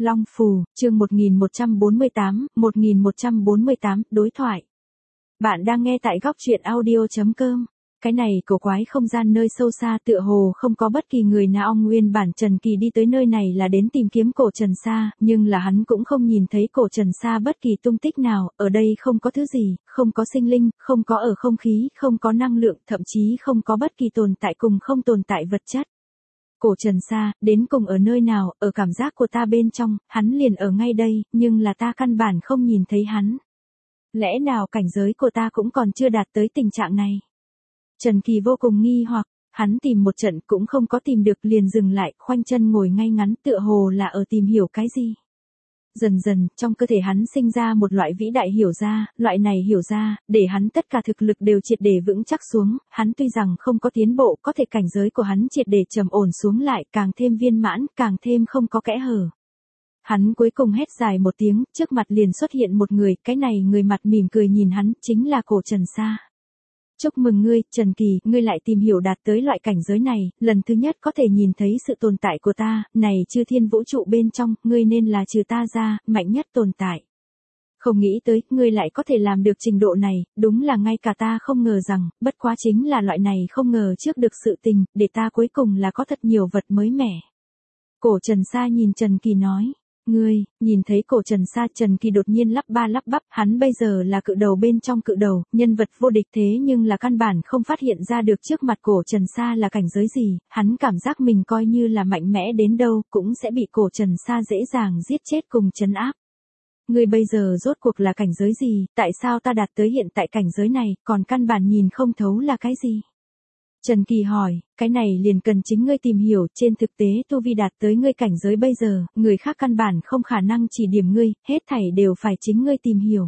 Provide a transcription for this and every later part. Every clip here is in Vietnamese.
Long Phù, chương 1148, đối thoại. Bạn đang nghe tại góc truyện audio.com. Cái này cổ quái không gian nơi sâu xa tựa hồ không có bất kỳ người nào. Nguyên bản Trần Kỳ đi tới nơi này là đến tìm kiếm cổ Trần Sa, nhưng là hắn cũng không nhìn thấy cổ Trần Sa bất kỳ tung tích nào, ở đây không có thứ gì, không có sinh linh, không có ở không khí, không có năng lượng, thậm chí không có bất kỳ tồn tại cùng không tồn tại vật chất. Cổ Trần Sa, đến cùng ở nơi nào, ở cảm giác của ta bên trong, hắn liền ở ngay đây, nhưng là ta căn bản không nhìn thấy hắn. Lẽ nào cảnh giới của ta cũng còn chưa đạt tới tình trạng này? Trần Kỳ vô cùng nghi hoặc, hắn tìm một trận cũng không có tìm được liền dừng lại, khoanh chân ngồi ngay ngắn tựa hồ là ở tìm hiểu cái gì. Dần dần, trong cơ thể hắn sinh ra một loại vĩ đại hiểu ra, loại này hiểu ra, để hắn tất cả thực lực đều triệt để vững chắc xuống, hắn tuy rằng không có tiến bộ, có thể cảnh giới của hắn triệt để trầm ổn xuống lại, càng thêm viên mãn, càng thêm không có kẽ hở. Hắn cuối cùng hét dài một tiếng, trước mặt liền xuất hiện một người, cái này người mặt mỉm cười nhìn hắn, chính là cổ Trần Sa. Chúc mừng ngươi, Trần Kỳ, ngươi lại tìm hiểu đạt tới loại cảnh giới này, lần thứ nhất có thể nhìn thấy sự tồn tại của ta, này chư thiên vũ trụ bên trong, ngươi nên là trừ ta ra, mạnh nhất tồn tại. Không nghĩ tới, ngươi lại có thể làm được trình độ này, đúng là ngay cả ta không ngờ rằng, bất quá chính là loại này không ngờ trước được sự tình, để ta cuối cùng là có thật nhiều vật mới mẻ. Cổ Trần Sa nhìn Trần Kỳ nói. Ngươi, nhìn thấy cổ Trần Sa, Trần Kỳ đột nhiên lắp ba lắp bắp, hắn bây giờ là cự đầu bên trong cự đầu, nhân vật vô địch thế nhưng là căn bản không phát hiện ra được trước mặt cổ Trần Sa là cảnh giới gì, hắn cảm giác mình coi như là mạnh mẽ đến đâu, cũng sẽ bị cổ Trần Sa dễ dàng giết chết cùng trấn áp. Ngươi bây giờ rốt cuộc là cảnh giới gì, tại sao ta đạt tới hiện tại cảnh giới này, còn căn bản nhìn không thấu là cái gì? Trần Kỳ hỏi, cái này liền cần chính ngươi tìm hiểu, trên thực tế tu vi đạt tới ngươi cảnh giới bây giờ, người khác căn bản không khả năng chỉ điểm ngươi, hết thảy đều phải chính ngươi tìm hiểu.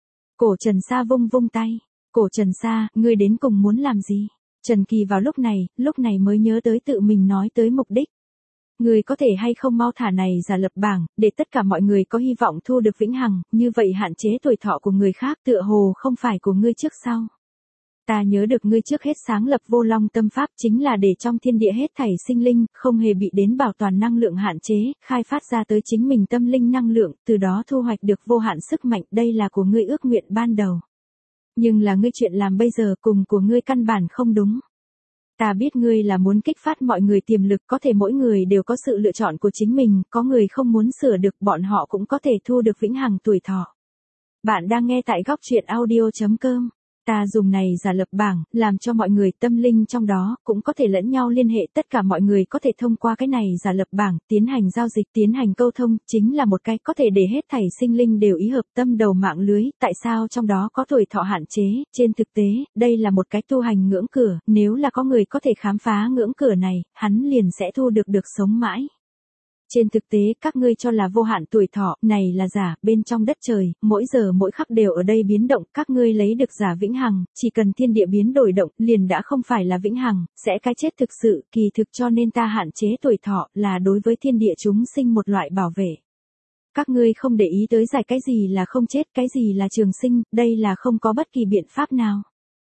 Cổ Trần Sa vung vung tay, cổ Trần Sa, ngươi đến cùng muốn làm gì? Trần Kỳ vào lúc này mới nhớ tới tự mình nói tới mục đích. Ngươi có thể hay không mau thả này giả lập bảng, để tất cả mọi người có hy vọng thu được vĩnh hằng, như vậy hạn chế tuổi thọ của người khác tựa hồ không phải của ngươi trước sau. Ta nhớ được ngươi trước hết sáng lập vô long tâm pháp chính là để trong thiên địa hết thảy sinh linh, không hề bị đến bảo toàn năng lượng hạn chế, khai phát ra tới chính mình tâm linh năng lượng, từ đó thu hoạch được vô hạn sức mạnh, đây là của ngươi ước nguyện ban đầu. Nhưng là ngươi chuyện làm bây giờ cùng của ngươi căn bản không đúng. Ta biết ngươi là muốn kích phát mọi người tiềm lực, có thể mỗi người đều có sự lựa chọn của chính mình, có người không muốn sửa được, bọn họ cũng có thể thu được vĩnh hằng tuổi thọ. Bạn đang nghe tại góc truyện audio.com. Ta dùng này giả lập bảng, làm cho mọi người tâm linh trong đó, cũng có thể lẫn nhau liên hệ, tất cả mọi người có thể thông qua cái này giả lập bảng, tiến hành giao dịch, tiến hành câu thông, chính là một cái có thể để hết thảy sinh linh đều ý hợp tâm đầu mạng lưới, tại sao trong đó có tuổi thọ hạn chế, trên thực tế, đây là một cái tu hành ngưỡng cửa, nếu là có người có thể khám phá ngưỡng cửa này, hắn liền sẽ thu được sống mãi. Trên thực tế, các ngươi cho là vô hạn tuổi thọ, này là giả, bên trong đất trời, mỗi giờ mỗi khắc đều ở đây biến động, các ngươi lấy được giả vĩnh hằng, chỉ cần thiên địa biến đổi động, liền đã không phải là vĩnh hằng, sẽ cái chết thực sự, kỳ thực cho nên ta hạn chế tuổi thọ, là đối với thiên địa chúng sinh một loại bảo vệ. Các ngươi không để ý tới giải cái gì là không chết, cái gì là trường sinh, đây là không có bất kỳ biện pháp nào.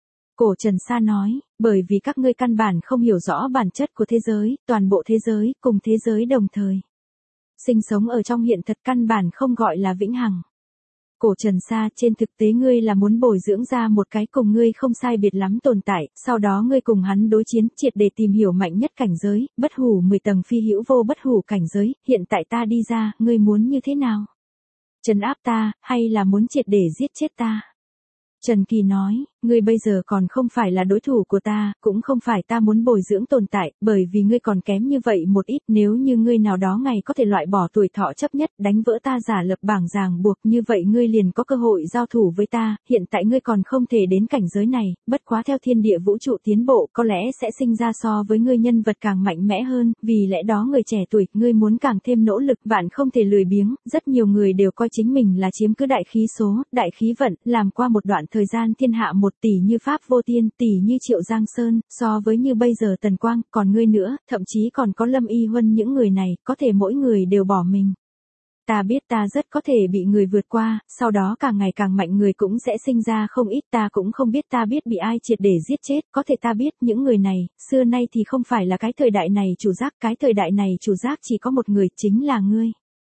Cổ Trần Sa nói, bởi vì các ngươi căn bản không hiểu rõ bản chất của thế giới, toàn bộ thế giới, cùng thế giới đồng thời. Sinh sống ở trong hiện thật căn bản không gọi là vĩnh hằng. Cổ Trần Sa, trên thực tế ngươi là muốn bồi dưỡng ra một cái cùng ngươi không sai biệt lắm tồn tại, sau đó ngươi cùng hắn đối chiến, triệt để tìm hiểu mạnh nhất cảnh giới, bất hủ 10 tầng phi hữu vô bất hủ cảnh giới, hiện tại ta đi ra, ngươi muốn như thế nào? Trấn áp ta, hay là muốn triệt để giết chết ta? Trần Kỳ nói, ngươi bây giờ còn không phải là đối thủ của ta, cũng không phải ta muốn bồi dưỡng tồn tại, bởi vì ngươi còn kém như vậy một ít, nếu như ngươi nào đó ngày có thể loại bỏ tuổi thọ chấp nhất, đánh vỡ ta giả lập bảng ràng buộc, như vậy ngươi liền có cơ hội giao thủ với ta, hiện tại ngươi còn không thể đến cảnh giới này, bất quá theo thiên địa vũ trụ tiến bộ, có lẽ sẽ sinh ra so với ngươi nhân vật càng mạnh mẽ hơn, vì lẽ đó người trẻ tuổi, ngươi muốn càng thêm nỗ lực, bạn không thể lười biếng, rất nhiều người đều coi chính mình là chiếm cứ đại khí số, đại khí vận, làm qua một đoạn thời gian thiên hạ 1 tỷ như Pháp Vô Tiên, tỷ như Triệu Giang Sơn, so với như bây giờ Tần Quang, còn ngươi nữa, thậm chí còn có Lâm Y Huân, những người này, có thể mỗi người đều bỏ mình. Ta biết ta rất có thể bị người vượt qua, sau đó càng ngày càng mạnh người cũng sẽ sinh ra không ít, ta cũng không biết ta biết bị ai triệt để giết chết, có thể ta biết những người này, xưa nay thì không phải là cái thời đại này chủ giác, cái thời đại này chủ giác chỉ có một người, chính là ngươi.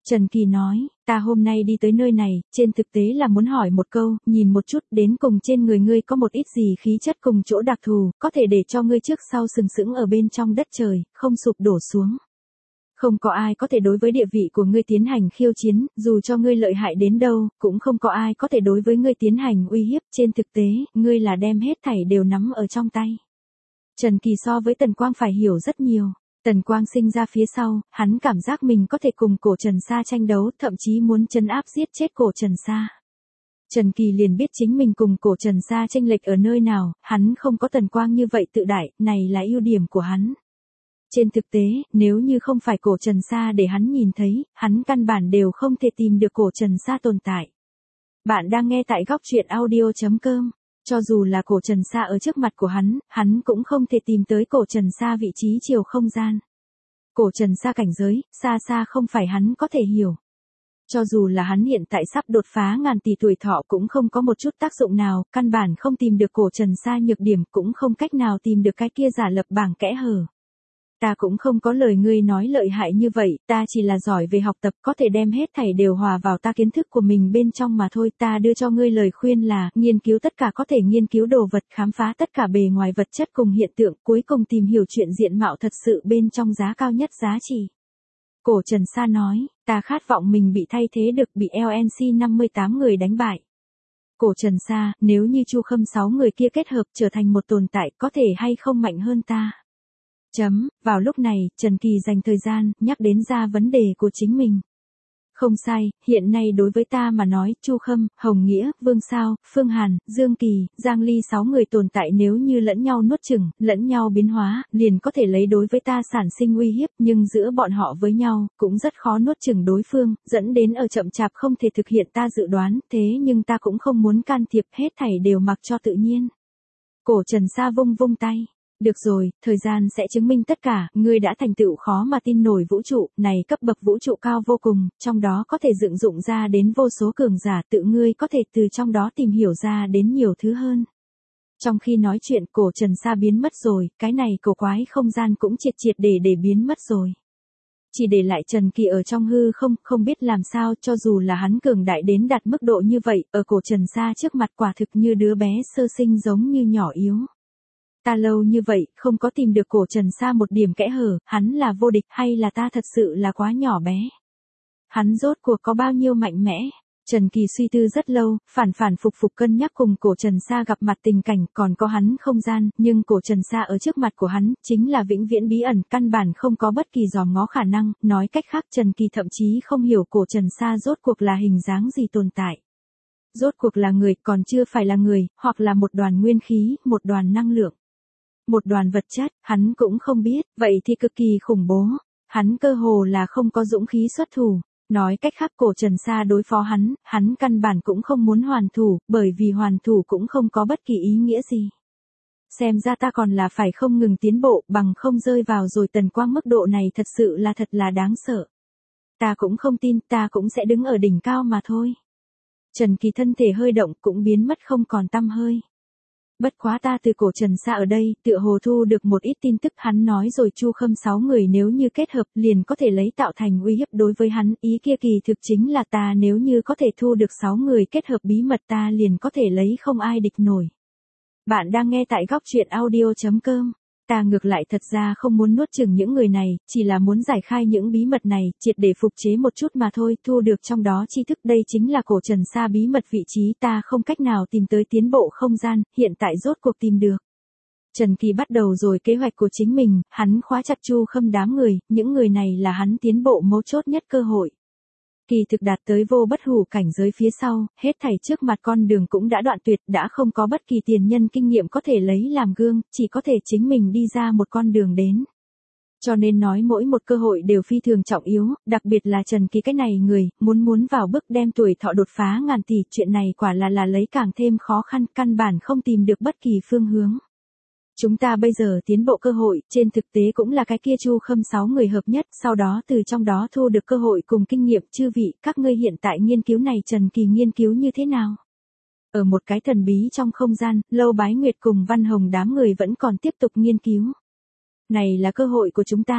Trần Kỳ nói, ta hôm nay đi tới nơi này, trên thực tế là muốn hỏi một câu, nhìn một chút đến cùng trên người ngươi có một ít gì khí chất cùng chỗ đặc thù, có thể để cho ngươi trước sau sừng sững ở bên trong đất trời, không sụp đổ xuống. Không có ai có thể đối với địa vị của ngươi tiến hành khiêu chiến, dù cho ngươi lợi hại đến đâu, cũng không có ai có thể đối với ngươi tiến hành uy hiếp, trên thực tế, ngươi là đem hết thảy đều nắm ở trong tay. Trần Kỳ so với Tần Quang phải hiểu rất nhiều. Tần Quang sinh ra phía sau, hắn cảm giác mình có thể cùng Cổ Trần Sa tranh đấu, thậm chí muốn trấn áp giết chết Cổ Trần Sa. Trần Kỳ liền biết chính mình cùng Cổ Trần Sa chênh lệch ở nơi nào, hắn không có Tần Quang như vậy tự đại, này là ưu điểm của hắn. Trên thực tế, nếu như không phải Cổ Trần Sa để hắn nhìn thấy, hắn căn bản đều không thể tìm được Cổ Trần Sa tồn tại. Bạn đang nghe tại góc truyện audio.com. Cho dù là Cổ Trần Sa ở trước mặt của hắn cũng không thể tìm tới Cổ Trần Sa vị trí chiều không gian. Cổ Trần Sa cảnh giới, xa xa không phải hắn có thể hiểu. Cho dù là hắn hiện tại sắp đột phá ngàn tỷ tuổi thọ cũng không có một chút tác dụng nào, căn bản không tìm được Cổ Trần Sa nhược điểm, cũng không cách nào tìm được cái kia giả lập bảng kẽ hở. Ta cũng không có lời ngươi nói lợi hại như vậy, ta chỉ là giỏi về học tập, có thể đem hết thảy đều hòa vào ta kiến thức của mình bên trong mà thôi. Ta đưa cho ngươi lời khuyên là, nghiên cứu tất cả có thể nghiên cứu đồ vật, khám phá tất cả bề ngoài vật chất cùng hiện tượng, cuối cùng tìm hiểu chuyện diện mạo thật sự bên trong giá cao nhất giá trị. Cổ Trần Sa nói, ta khát vọng mình bị thay thế được, bị LNC 58 người đánh bại. Cổ Trần Sa, nếu như Chu Khâm 6 người kia kết hợp trở thành một tồn tại, có thể hay không mạnh hơn ta? Vào lúc này, Trần Kỳ dành thời gian, nhắc đến ra vấn đề của chính mình. Không sai, hiện nay đối với ta mà nói, Chu Khâm, Hồng Nghĩa, Vương Sao, Phương Hàn, Dương Kỳ, Giang Ly 6 người tồn tại nếu như lẫn nhau nuốt chửng, lẫn nhau biến hóa, liền có thể lấy đối với ta sản sinh uy hiếp, nhưng giữa bọn họ với nhau, cũng rất khó nuốt chửng đối phương, dẫn đến ở chậm chạp không thể thực hiện ta dự đoán, thế nhưng ta cũng không muốn can thiệp, hết thảy đều mặc cho tự nhiên. Cổ Trần Sa vung vung tay. Được rồi, thời gian sẽ chứng minh tất cả, ngươi đã thành tựu khó mà tin nổi vũ trụ, này cấp bậc vũ trụ cao vô cùng, trong đó có thể dựng dụng ra đến vô số cường giả, tự ngươi có thể từ trong đó tìm hiểu ra đến nhiều thứ hơn. Trong khi nói chuyện, Cổ Trần Sa biến mất rồi, cái này cổ quái không gian cũng triệt triệt để biến mất rồi. Chỉ để lại Trần Kỳ ở trong hư không biết làm sao, cho dù là hắn cường đại đến đạt mức độ như vậy, ở Cổ Trần Sa trước mặt quả thực như đứa bé sơ sinh giống như nhỏ yếu. Ta lâu như vậy, không có tìm được Cổ Trần Sa một điểm kẽ hở, hắn là vô địch hay là ta thật sự là quá nhỏ bé? Hắn rốt cuộc có bao nhiêu mạnh mẽ? Trần Kỳ suy tư rất lâu, phản phục cân nhắc cùng Cổ Trần Sa gặp mặt tình cảnh, còn có hắn không gian, nhưng Cổ Trần Sa ở trước mặt của hắn, chính là vĩnh viễn bí ẩn, căn bản không có bất kỳ dòm ngó khả năng, nói cách khác Trần Kỳ thậm chí không hiểu Cổ Trần Sa rốt cuộc là hình dáng gì tồn tại. Rốt cuộc là người, còn chưa phải là người, hoặc là một đoàn nguyên khí, một đoàn năng lượng. Một đoàn vật chất, hắn cũng không biết, vậy thì cực kỳ khủng bố. Hắn cơ hồ là không có dũng khí xuất thủ. Nói cách khác Cổ Trần Sa đối phó hắn căn bản cũng không muốn hoàn thủ, bởi vì hoàn thủ cũng không có bất kỳ ý nghĩa gì. Xem ra ta còn là phải không ngừng tiến bộ, bằng không rơi vào rồi Tần Quang mức độ này thật sự là thật là đáng sợ. Ta cũng không tin, ta cũng sẽ đứng ở đỉnh cao mà thôi. Trần Kỳ thân thể hơi động cũng biến mất không còn tăm hơi. Bất quá ta từ Cổ Trần Sa ở đây, tựa hồ thu được một ít tin tức, hắn nói rồi Chu Khâm 6 người nếu như kết hợp liền có thể lấy tạo thành uy hiếp đối với hắn, ý kia kỳ thực chính là ta nếu như có thể thu được 6 người kết hợp bí mật ta liền có thể lấy không ai địch nổi. Bạn đang nghe tại góc truyện audio.com. Ta ngược lại thật ra không muốn nuốt chửng những người này, chỉ là muốn giải khai những bí mật này, triệt để phục chế một chút mà thôi, thu được trong đó tri thức, đây chính là Cổ Trần Sa bí mật vị trí ta không cách nào tìm tới tiến bộ không gian, hiện tại rốt cuộc tìm được. Trần Kỳ bắt đầu rồi kế hoạch của chính mình, hắn khóa chặt Chu Khâm đám người, những người này là hắn tiến bộ mấu chốt nhất cơ hội. Kỳ thực đạt tới vô bất hủ cảnh giới phía sau, hết thảy trước mặt con đường cũng đã đoạn tuyệt, đã không có bất kỳ tiền nhân kinh nghiệm có thể lấy làm gương, chỉ có thể chính mình đi ra một con đường đến. Cho nên nói mỗi một cơ hội đều phi thường trọng yếu, đặc biệt là Trần Kỳ cái này người, muốn vào bước đem tuổi thọ đột phá ngàn tỷ, chuyện này quả là lấy càng thêm khó khăn, căn bản không tìm được bất kỳ phương hướng. Chúng ta bây giờ tiến bộ cơ hội, trên thực tế cũng là cái kia Chu Khâm 6 người hợp nhất, sau đó từ trong đó thu được cơ hội cùng kinh nghiệm, chư vị, các ngươi hiện tại nghiên cứu này Trần Kỳ nghiên cứu như thế nào? Ở một cái thần bí trong không gian, Lâu Bái Nguyệt cùng Văn Hồng đám người vẫn còn tiếp tục nghiên cứu. Này là cơ hội của chúng ta.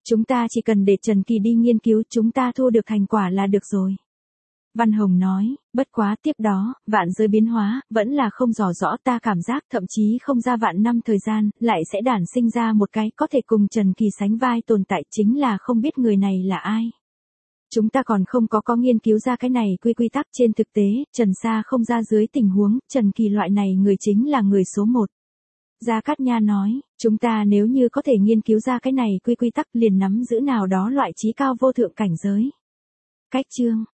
Chúng ta chỉ cần để Trần Kỳ đi nghiên cứu, chúng ta thu được thành quả là được rồi. Văn Hồng nói, bất quá tiếp đó, vạn giới biến hóa, vẫn là không rõ rõ, ta cảm giác thậm chí không ra vạn năm thời gian, lại sẽ đản sinh ra một cái có thể cùng Trần Kỳ sánh vai tồn tại, chính là không biết người này là ai. Chúng ta còn không có nghiên cứu ra cái này quy tắc, trên thực tế, Trần Sa không ra dưới tình huống, Trần Kỳ loại này người chính là người số 1. Gia Cát Nha nói, chúng ta nếu như có thể nghiên cứu ra cái này quy tắc liền nắm giữ nào đó loại trí cao vô thượng cảnh giới. Cách chương